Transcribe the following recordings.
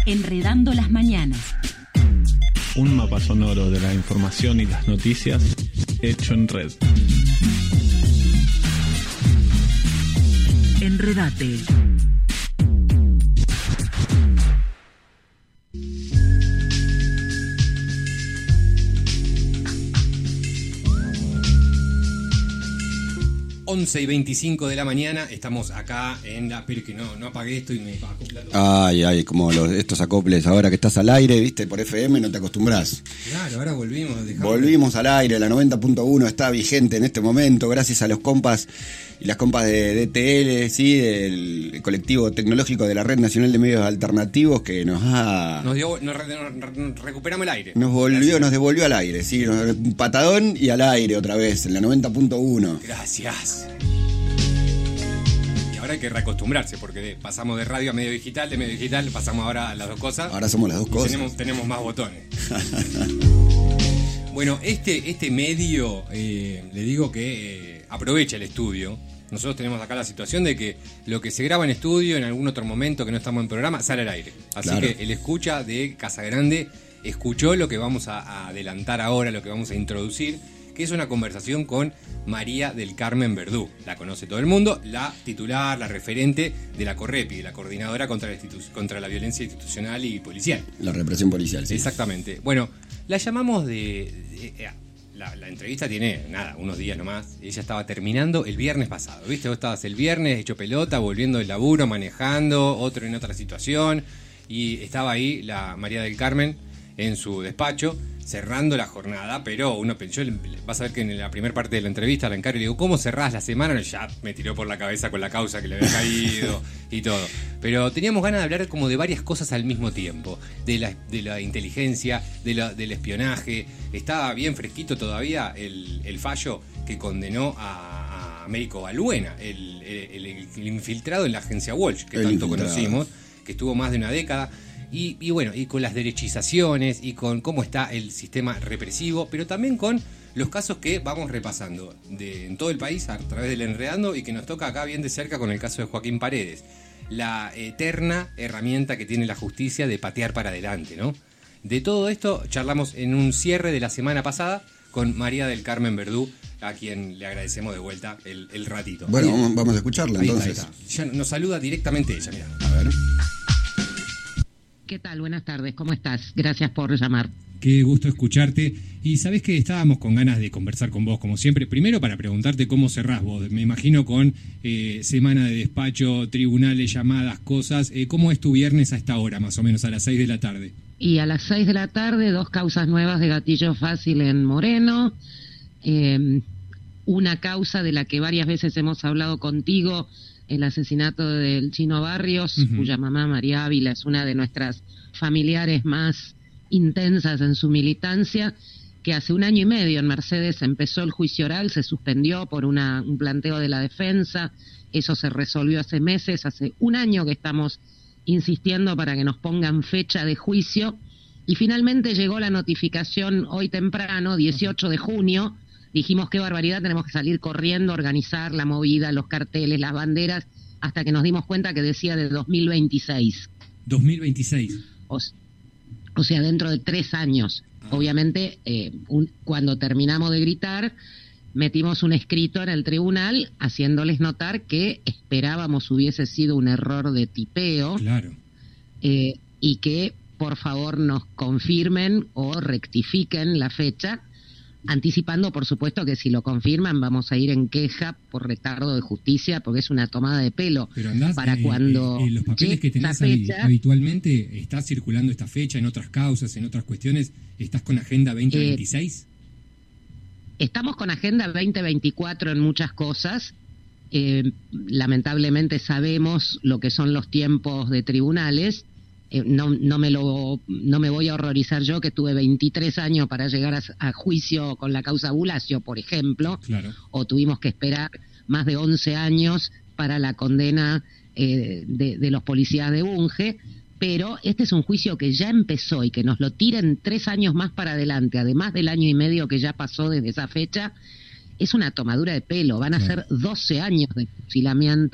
Enredando las mañanas. Un mapa sonoro de la información y las noticias hecho en red. Enredate. Once y 25 de la mañana, estamos acá en la... Pero que no apagué esto y me acopla todo. Ay, como estos acoples ahora que estás al aire, viste, por FM no te acostumbrás. Claro, ahora volvimos. Volvimos al aire, la 90.1 está vigente en este momento, gracias a los compas y las compas de DTL, ¿sí? Del colectivo tecnológico de la Red Nacional de Medios Alternativos que nos recuperamos el aire. Nos devolvió al aire, ¿sí? Un patadón y al aire otra vez, en la 90.1. Gracias. Y ahora hay que reacostumbrarse, porque pasamos de radio a medio digital, de medio digital pasamos ahora a las dos cosas. Ahora somos las dos cosas. Tenemos más botones. Bueno, este medio, le digo que aprovecha el estudio. Nosotros tenemos acá la situación de que lo que se graba en estudio en algún otro momento que no estamos en programa sale al aire. Así claro. Que el escucha de Casa Grande escuchó lo que vamos a adelantar ahora, lo que vamos a introducir, que es una conversación con María del Carmen Verdú. La conoce todo el mundo, la titular, la referente de la CORREPI, de la Coordinadora contra la Violencia Institucional y Policial. La represión policial, sí. Exactamente. Bueno, la llamamos La entrevista tiene, unos días nomás. Ella estaba terminando el viernes pasado, ¿viste? Vos estabas el viernes hecho pelota, volviendo del laburo, manejando, otro en otra situación. Y estaba ahí la María del Carmen en su despacho, cerrando la jornada. Pero uno pensó, vas a ver que en la primera parte de la entrevista la encaro y le digo, ¿cómo cerrás la semana? Y ya me tiró por la cabeza con la causa que le había caído y todo. Pero teníamos ganas de hablar como de varias cosas al mismo tiempo. De la inteligencia, del espionaje. Estaba bien fresquito todavía el fallo que condenó a Américo Balbuena, el infiltrado en la agencia Walsh, que tanto conocimos, que estuvo más de una década. Y bueno, y con las derechizaciones y con cómo está el sistema represivo, pero también con los casos que vamos repasando en todo el país a través del Enredando y que nos toca acá bien de cerca con el caso de Joaquín Paredes. La eterna herramienta que tiene la justicia de patear para adelante, ¿no? De todo esto charlamos en un cierre de la semana pasada con María del Carmen Verdú, a quien le agradecemos de vuelta el ratito. Bueno, vamos a escucharla entonces. Ahí está. Ya nos saluda directamente ella, mirá. A ver. ¿Qué tal? Buenas tardes, ¿cómo estás? Gracias por llamar. Qué gusto escucharte. Y sabés que estábamos con ganas de conversar con vos, como siempre. Primero para preguntarte cómo cerrás vos. Me imagino con semana de despacho, tribunales, llamadas, cosas. ¿Cómo es tu viernes a esta hora, más o menos, a las 6 de la tarde? Y a las 6 de la tarde, 2 causas nuevas de gatillo fácil en Moreno. Una causa de la que varias veces hemos hablado contigo, el asesinato del Chino Barrios, cuya mamá María Ávila es una de nuestras familiares más intensas en su militancia, que hace 1 año y medio en Mercedes empezó el juicio oral, se suspendió por un planteo de la defensa, eso se resolvió hace meses, hace 1 año que estamos insistiendo para que nos pongan fecha de juicio, y finalmente llegó la notificación hoy temprano, 18 de junio, dijimos qué barbaridad, tenemos que salir corriendo, organizar la movida, los carteles, las banderas, hasta que nos dimos cuenta que decía de 2026. 2026. O sea, dentro de 3 años. Obviamente, cuando terminamos de gritar, metimos un escrito en el tribunal haciéndoles notar que esperábamos hubiese sido un error de tipeo. Claro. Y que, por favor, nos confirmen o rectifiquen la fecha, anticipando, por supuesto, que si lo confirman vamos a ir en queja por retardo de justicia, porque es una tomada de pelo. Pero andás, para cuando los papeles que tenés fecha, habitualmente, ¿estás circulando esta fecha en otras causas, en otras cuestiones? ¿Estás con Agenda 2026? Estamos con Agenda 2024 en muchas cosas. Lamentablemente sabemos lo que son los tiempos de tribunales. No me voy a horrorizar yo, que tuve 23 años para llegar a juicio con la causa Bulacio, por ejemplo, claro. O tuvimos que esperar más de 11 años para la condena de los policías de Bunge, pero este es un juicio que ya empezó y que nos lo tiren 3 años más para adelante, además del 1 año y medio que ya pasó desde esa fecha, es una tomadura de pelo. Van a ser 12 años de fusilamiento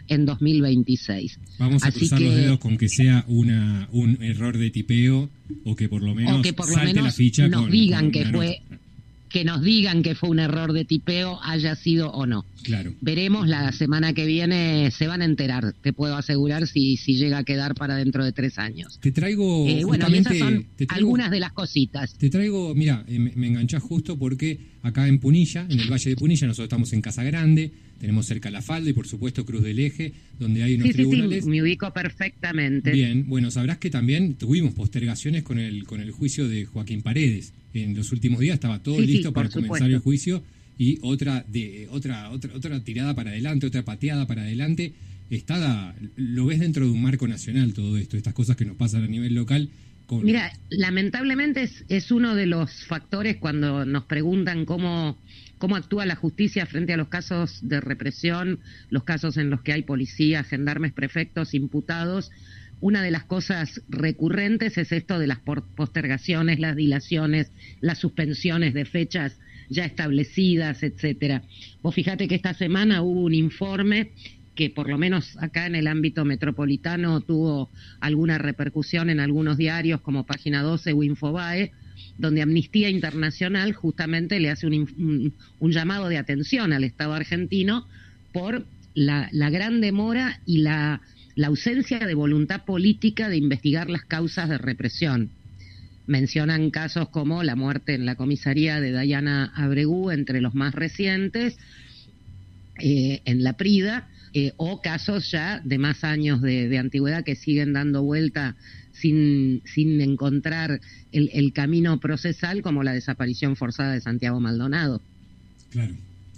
en 2026. Vamos a Así cruzar que, los dedos con que sea un error de tipeo o que por lo menos salte la ficha nos con digan que una fue nota. que nos digan que fue un error de tipeo, haya sido o no. Claro. Veremos la semana que viene, se van a enterar, te puedo asegurar, si llega a quedar para dentro de 3 años. Te traigo bueno, y esas son te traigo, algunas de las cositas. Te traigo, mira, me enganchás justo porque acá en Punilla, en el Valle de Punilla, nosotros estamos en Casa Grande, tenemos cerca La Falda y por supuesto Cruz del Eje, donde hay unos tribunales. Sí, me ubico perfectamente. Bien, bueno, sabrás que también tuvimos postergaciones con el juicio de Joaquín Paredes. En los últimos días estaba todo listo para comenzar el juicio y otra tirada para adelante, otra pateada para adelante. Lo ves dentro de un marco nacional todo esto, estas cosas que nos pasan a nivel local. Mira, lamentablemente es uno de los factores cuando nos preguntan cómo actúa la justicia frente a los casos de represión, los casos en los que hay policías, gendarmes, prefectos, imputados. Una de las cosas recurrentes es esto de las postergaciones, las dilaciones, las suspensiones de fechas ya establecidas, etcétera. Vos fíjate que esta semana hubo un informe que por lo menos acá en el ámbito metropolitano tuvo alguna repercusión en algunos diarios como Página 12 o Infobae, donde Amnistía Internacional justamente le hace un llamado de atención al Estado argentino por la gran demora y la ausencia de voluntad política de investigar las causas de represión. Mencionan casos como la muerte en la comisaría de Dayana Abregú, entre los más recientes, en La Prida, o casos ya de más años de antigüedad que siguen dando vuelta sin encontrar el camino procesal, como la desaparición forzada de Santiago Maldonado. Claro.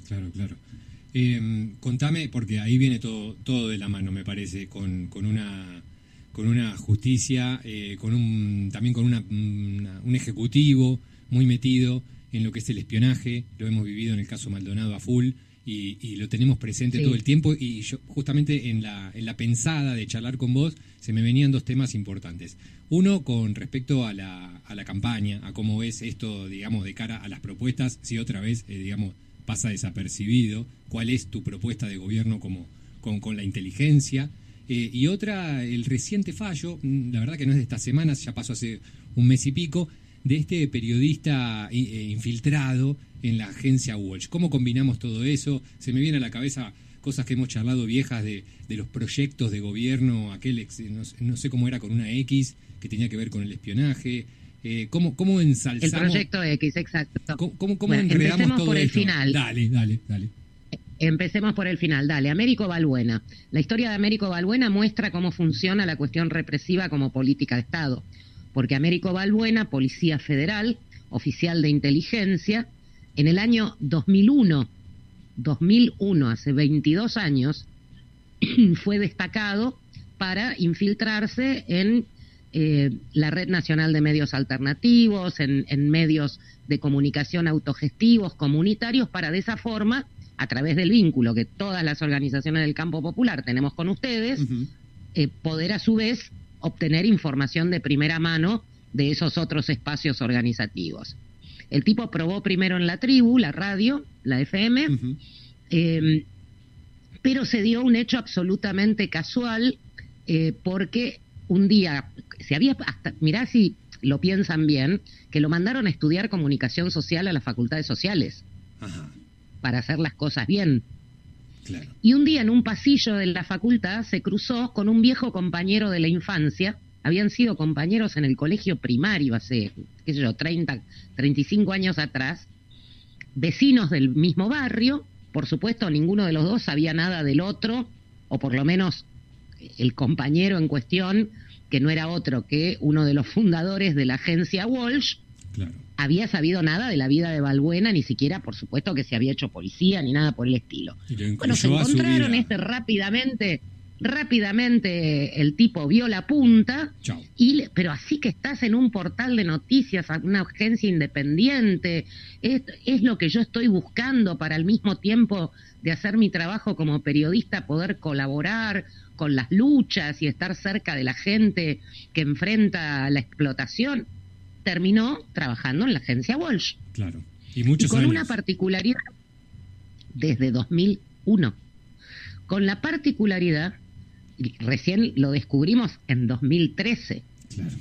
Contame, porque ahí viene todo de la mano, me parece, con una justicia, también con un ejecutivo muy metido en lo que es el espionaje. Lo hemos vivido en el caso Maldonado a full y lo tenemos presente todo el tiempo. Y yo justamente en la pensada de charlar con vos se me venían 2 temas importantes. Uno, con respecto a la campaña, a cómo ves esto, digamos, de cara a las propuestas, si otra vez, digamos, pasa desapercibido. ¿Cuál es tu propuesta de gobierno con la inteligencia? Y otra, el reciente fallo, la verdad que no es de estas semanas, ya pasó hace un mes y pico, de este periodista infiltrado en la agencia Walsh. ¿Cómo combinamos todo eso? Se me viene a la cabeza cosas que hemos charlado viejas de los proyectos de gobierno, no sé cómo era, con una X, que tenía que ver con el espionaje. ¿Cómo ensalzamos? El proyecto X, exacto. ¿Cómo enredamos todo por el esto? final. Dale. Empecemos por el final, dale. Américo Balbuena. La historia de Américo Balbuena muestra cómo funciona la cuestión represiva como política de Estado. Porque Américo Balbuena, policía federal, oficial de inteligencia, en el año 2001, hace 22 años, fue destacado para infiltrarse en la Red Nacional de Medios Alternativos, en medios de comunicación autogestivos, comunitarios, para de esa forma, a través del vínculo que todas las organizaciones del campo popular tenemos con ustedes, poder a su vez obtener información de primera mano de esos otros espacios organizativos. El tipo probó primero en La Tribu, la radio, la FM, pero se dio un hecho absolutamente casual, porque un día mirá si lo piensan bien, que lo mandaron a estudiar comunicación social a las facultades sociales. Ajá. Para hacer las cosas bien. Claro. Y un día en un pasillo de la facultad se cruzó con un viejo compañero de la infancia. Habían sido compañeros en el colegio primario hace, 35 años atrás, vecinos del mismo barrio. Por supuesto, ninguno de los dos sabía nada del otro, o por lo menos el compañero en cuestión, que no era otro que uno de los fundadores de la agencia Walsh, claro, había sabido nada de la vida de Balbuena, ni siquiera, por supuesto, que se había hecho policía, ni nada por el estilo. Bueno, se encontraron rápidamente el tipo vio la punta, pero así que estás en un portal de noticias, una agencia independiente, es lo que yo estoy buscando para al mismo tiempo de hacer mi trabajo como periodista, poder colaborar con las luchas y estar cerca de la gente que enfrenta la explotación. Terminó trabajando en la agencia Walsh. Claro. Y con una particularidad desde 2001. con la particularidad, y recién lo descubrimos en 2013, Claro.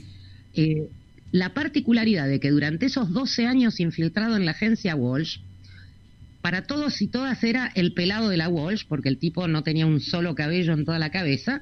La particularidad de que durante esos 12 años infiltrado en la agencia Walsh, para todos y todas era el pelado de la Walsh, porque el tipo no tenía un solo cabello en toda la cabeza,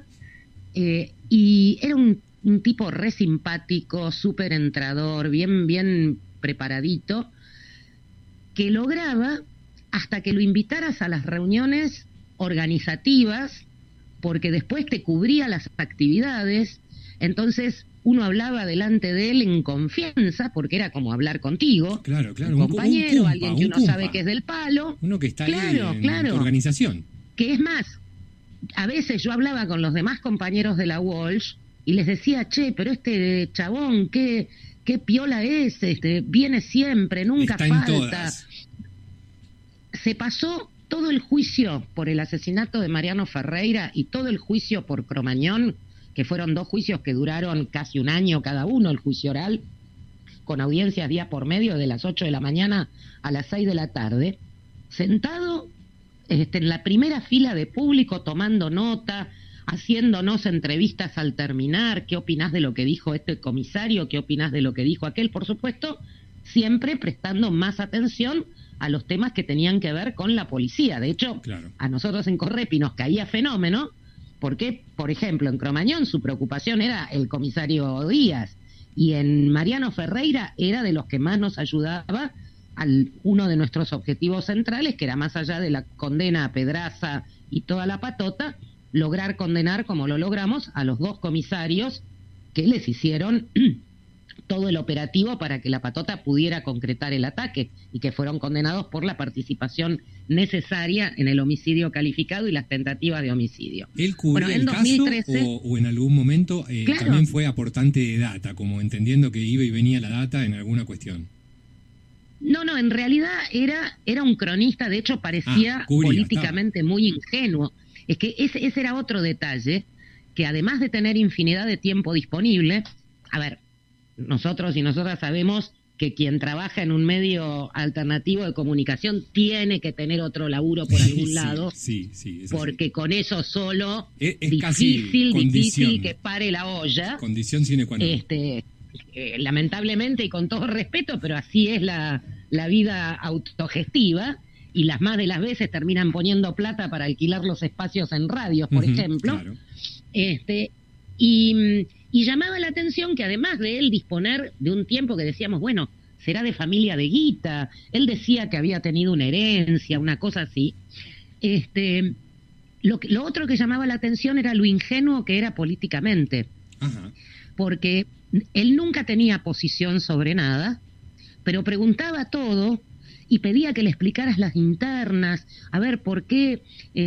y era un tipo re simpático, súper entrador, bien preparadito, que lograba hasta que lo invitaras a las reuniones organizativas, porque después te cubría las actividades, entonces uno hablaba delante de él en confianza, porque era como hablar contigo, Claro, un compañero, cumpa, alguien que uno sabe que es del palo. Uno que está ahí en tu organización. Que es más, a veces yo hablaba con los demás compañeros de la Walsh y les decía, che, pero este chabón, qué piola es, viene siempre, nunca Está en falta. todas. Se pasó todo el juicio por el asesinato de Mariano Ferreira y todo el juicio por Cromañón, que fueron 2 juicios que duraron casi un año cada uno, el juicio oral, con audiencias día por medio de las 8 de la mañana a las 6 de la tarde, sentado en la primera fila de público tomando nota, haciéndonos entrevistas al terminar, qué opinás de lo que dijo este comisario, qué opinás de lo que dijo aquel, por supuesto, siempre prestando más atención a los temas que tenían que ver con la policía. De hecho, Claro. a nosotros en Correpi nos caía fenómeno, porque, por ejemplo, en Cromañón su preocupación era el comisario Díaz, y en Mariano Ferreira era de los que más nos ayudaba uno de nuestros objetivos centrales, que era más allá de la condena a Pedraza y toda la patota, lograr condenar, como lo logramos, a los 2 comisarios que les hicieron todo el operativo para que la patota pudiera concretar el ataque y que fueron condenados por la participación necesaria en el homicidio calificado y las tentativas de homicidio. ¿Él cubrió en el 2013, caso o en algún momento Claro. también fue aportante de data, como entendiendo que iba y venía la data en alguna cuestión? No, en realidad era un cronista, de hecho parecía cubría, políticamente muy ingenuo. Es que ese era otro detalle, que además de tener infinidad de tiempo disponible, a ver, nosotros y nosotras sabemos que quien trabaja en un medio alternativo de comunicación tiene que tener otro laburo por algún lado, Sí, es porque así. con eso solo Es casi difícil condición. que pare la olla. Condición sine qua non. Lamentablemente y con todo respeto, pero así es la vida autogestiva, y las más de las veces terminan poniendo plata para alquilar los espacios en radios, por ejemplo. Claro. Y llamaba la atención que además de él disponer de un tiempo que decíamos, bueno, será de familia de guita, él decía que había tenido una herencia, una cosa así. Lo otro que llamaba la atención era lo ingenuo que era políticamente. Ajá. Porque él nunca tenía posición sobre nada, pero preguntaba todo y pedía que le explicaras las internas, a ver por qué,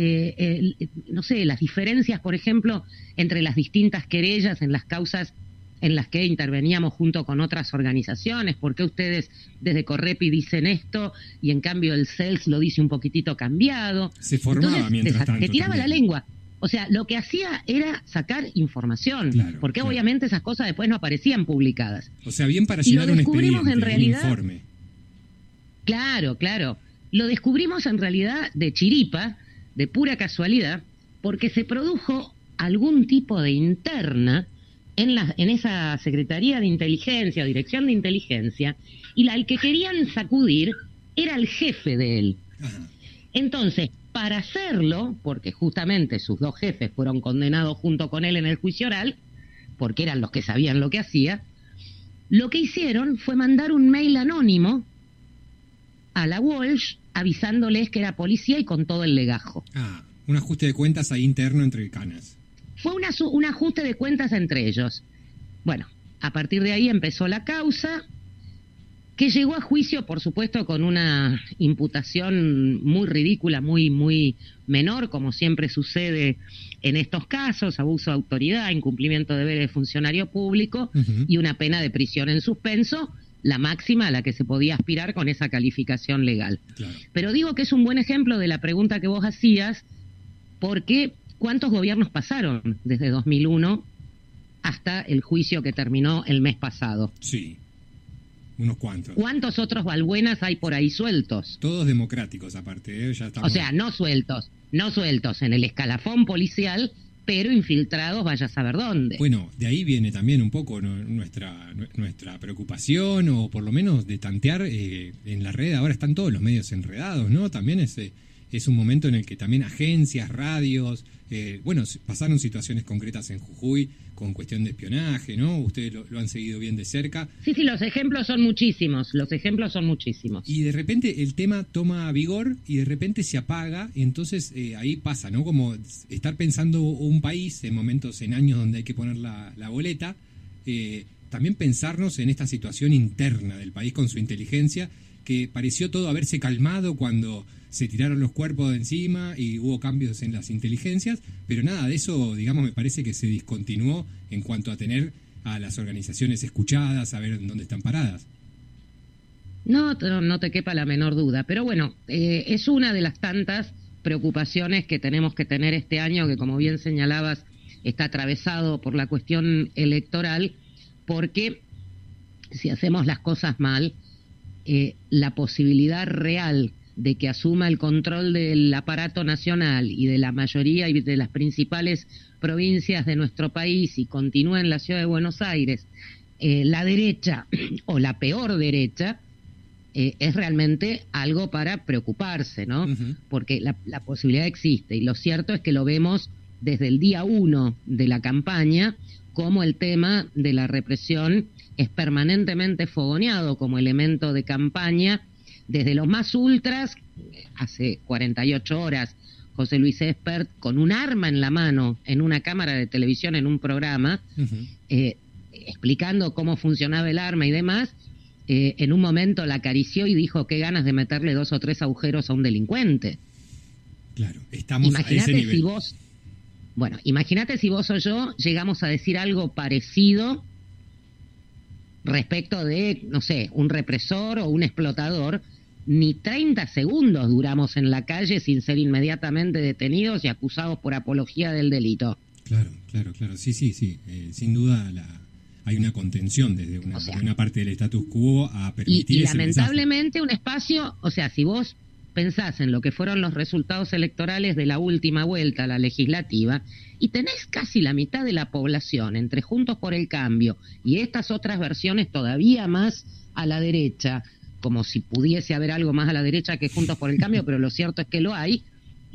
no sé, las diferencias, por ejemplo, entre las distintas querellas en las causas en las que interveníamos junto con otras organizaciones, por qué ustedes desde Correpi dicen esto y en cambio el CELS lo dice un poquitito cambiado. Se formaba. Entonces, mientras tanto. te tiraba también. la lengua. O sea, lo que hacía era sacar información, Claro, porque claro. obviamente esas cosas después no aparecían publicadas. O sea, bien para Y lo llenar un descubrimos expediente, en realidad- un informe. Claro. Lo descubrimos en realidad de chiripa, de pura casualidad, porque se produjo algún tipo de interna en esa Secretaría de Inteligencia o Dirección de Inteligencia, y al que querían sacudir era el jefe de él. Ajá. Entonces, para hacerlo, porque justamente sus 2 jefes fueron condenados junto con él en el juicio oral, porque eran los que sabían lo que hacía, lo que hicieron fue mandar un mail anónimo a la Walsh avisándoles que era policía y con todo el legajo. Un ajuste de cuentas ahí interno entre canas. Fue un ajuste de cuentas entre ellos. Bueno, a partir de ahí empezó la causa, que llegó a juicio, por supuesto, con una imputación muy ridícula, muy menor, como siempre sucede en estos casos: abuso de autoridad, incumplimiento de deberes de funcionario público y una pena de prisión en suspenso, la máxima a la que se podía aspirar con esa calificación legal. Claro. Pero digo que es un buen ejemplo de la pregunta que vos hacías, porque ¿cuántos gobiernos pasaron desde 2001 hasta el juicio que terminó el mes pasado? Sí, unos cuantos. ¿Cuántos otros Balbuenas hay por ahí sueltos? Todos democráticos, aparte, ya estamos... O sea, no sueltos, no sueltos en el escalafón policial, pero infiltrados vaya a saber dónde. Bueno, de ahí viene también un poco nuestra preocupación, o por lo menos de tantear en la red. Ahora están todos los medios enredados, ¿no? También es un momento en el que también agencias, radios, pasaron situaciones concretas en Jujuy con cuestión de espionaje, ¿no? Ustedes lo han seguido bien de cerca. Sí, los ejemplos son muchísimos, Y de repente el tema toma vigor y de repente se apaga, y entonces ahí pasa, ¿no? Como estar pensando un país en momentos, en años donde hay que poner la boleta, también pensarnos en esta situación interna del país con su inteligencia, que pareció todo haberse calmado cuando se tiraron los cuerpos de encima y hubo cambios en las inteligencias, pero nada de eso, digamos, me parece que se discontinuó en cuanto a tener a las organizaciones escuchadas, a ver en dónde están paradas. No te quepa la menor duda, pero bueno, es una de las tantas preocupaciones que tenemos que tener este año, que como bien señalabas, está atravesado por la cuestión electoral, porque si hacemos las cosas mal, la posibilidad real de que asuma el control del aparato nacional y de la mayoría y de las principales provincias de nuestro país y continúe en la ciudad de Buenos Aires la derecha o la peor derecha, es realmente algo para preocuparse, ¿no? Uh-huh. Porque la posibilidad existe, y lo cierto es que lo vemos desde el día 1 de la campaña, como el tema de la represión es permanentemente fogoneado como elemento de campaña, desde los más ultras. Hace 48 horas, José Luis Espert, con un arma en la mano, en una cámara de televisión, en un programa, uh-huh, explicando cómo funcionaba el arma y demás, en un momento la acarició y dijo qué ganas de meterle 2 o 3 agujeros a un delincuente. Claro, estamos a ese nivel. Imagínate si vos o yo llegamos a decir algo parecido respecto de, no sé, un represor o un explotador. Ni 30 segundos duramos en la calle sin ser inmediatamente detenidos y acusados por apología del delito. Claro. Sí. Sin duda hay una contención desde una parte del status quo a permitir y lamentablemente un espacio, si vos pensás en lo que fueron los resultados electorales de la última vuelta a la legislativa, y tenés casi la mitad de la población entre Juntos por el Cambio y estas otras versiones todavía más a la derecha, como si pudiese haber algo más a la derecha que Juntos por el Cambio, pero lo cierto es que lo hay,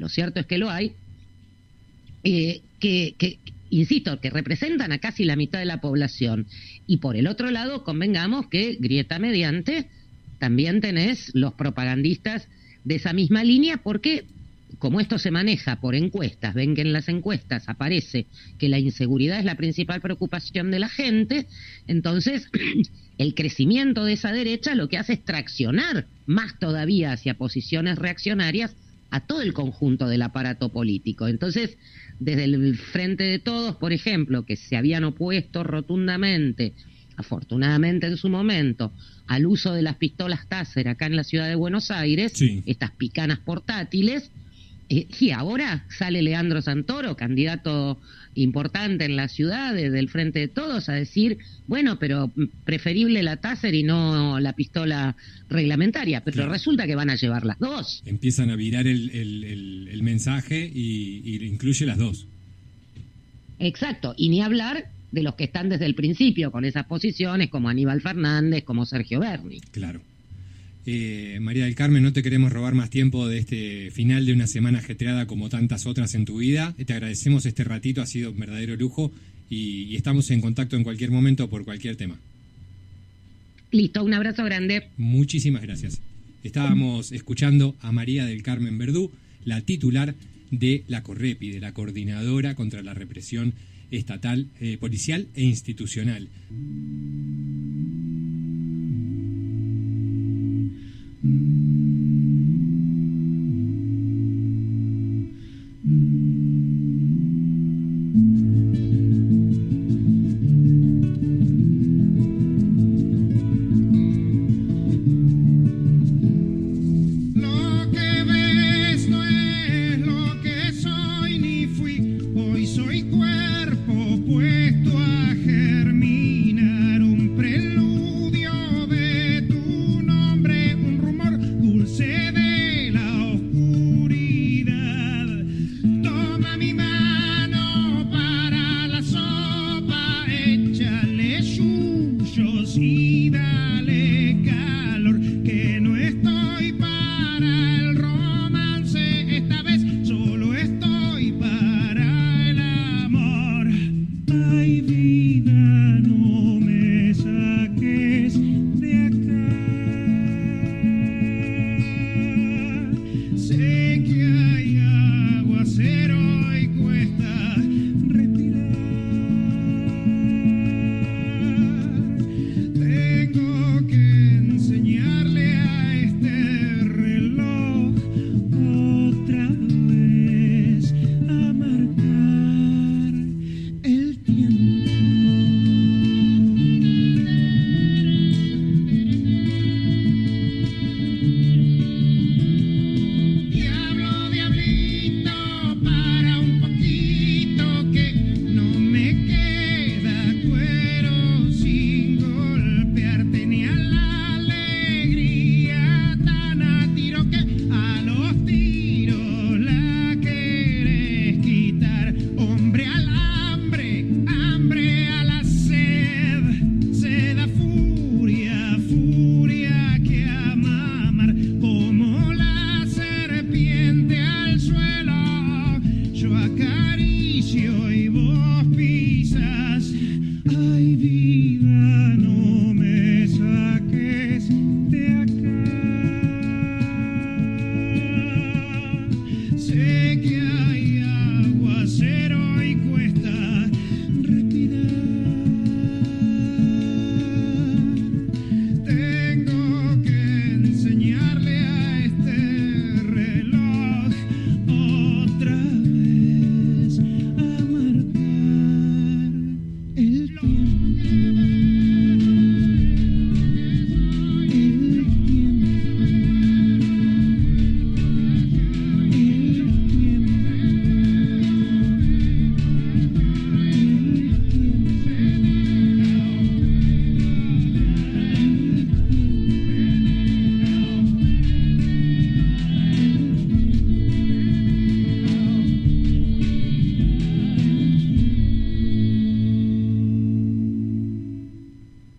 insisto, que representan a casi la mitad de la población. Y por el otro lado, convengamos que, grieta mediante, también tenés los propagandistas de esa misma línea, porque como esto se maneja por encuestas, ven que en las encuestas aparece que la inseguridad es la principal preocupación de la gente, entonces el crecimiento de esa derecha lo que hace es traccionar más todavía hacia posiciones reaccionarias a todo el conjunto del aparato político. Entonces, desde el Frente de Todos, por ejemplo, que se habían opuesto rotundamente, afortunadamente en su momento, al uso de las pistolas Taser acá en la ciudad de Buenos Aires, sí, estas picanas portátiles, y ahora sale Leandro Santoro, candidato importante en la ciudad del Frente de Todos, a decir, bueno, pero preferible la Taser y no la pistola reglamentaria, pero claro, resulta que van a llevar las dos. Empiezan a virar el mensaje y incluye las dos. Exacto, y ni hablar de los que están desde el principio con esas posiciones, como Aníbal Fernández, como Sergio Berni. Claro. María del Carmen, no te queremos robar más tiempo de este final de una semana ajetreada como tantas otras en tu vida. Te agradecemos este ratito, ha sido un verdadero lujo y estamos en contacto en cualquier momento por cualquier tema. Listo, un abrazo grande. Muchísimas gracias. Estábamos escuchando a María del Carmen Verdú, la titular de la CORREPI, de la Coordinadora contra la Represión Estatal, Policial e Institucional.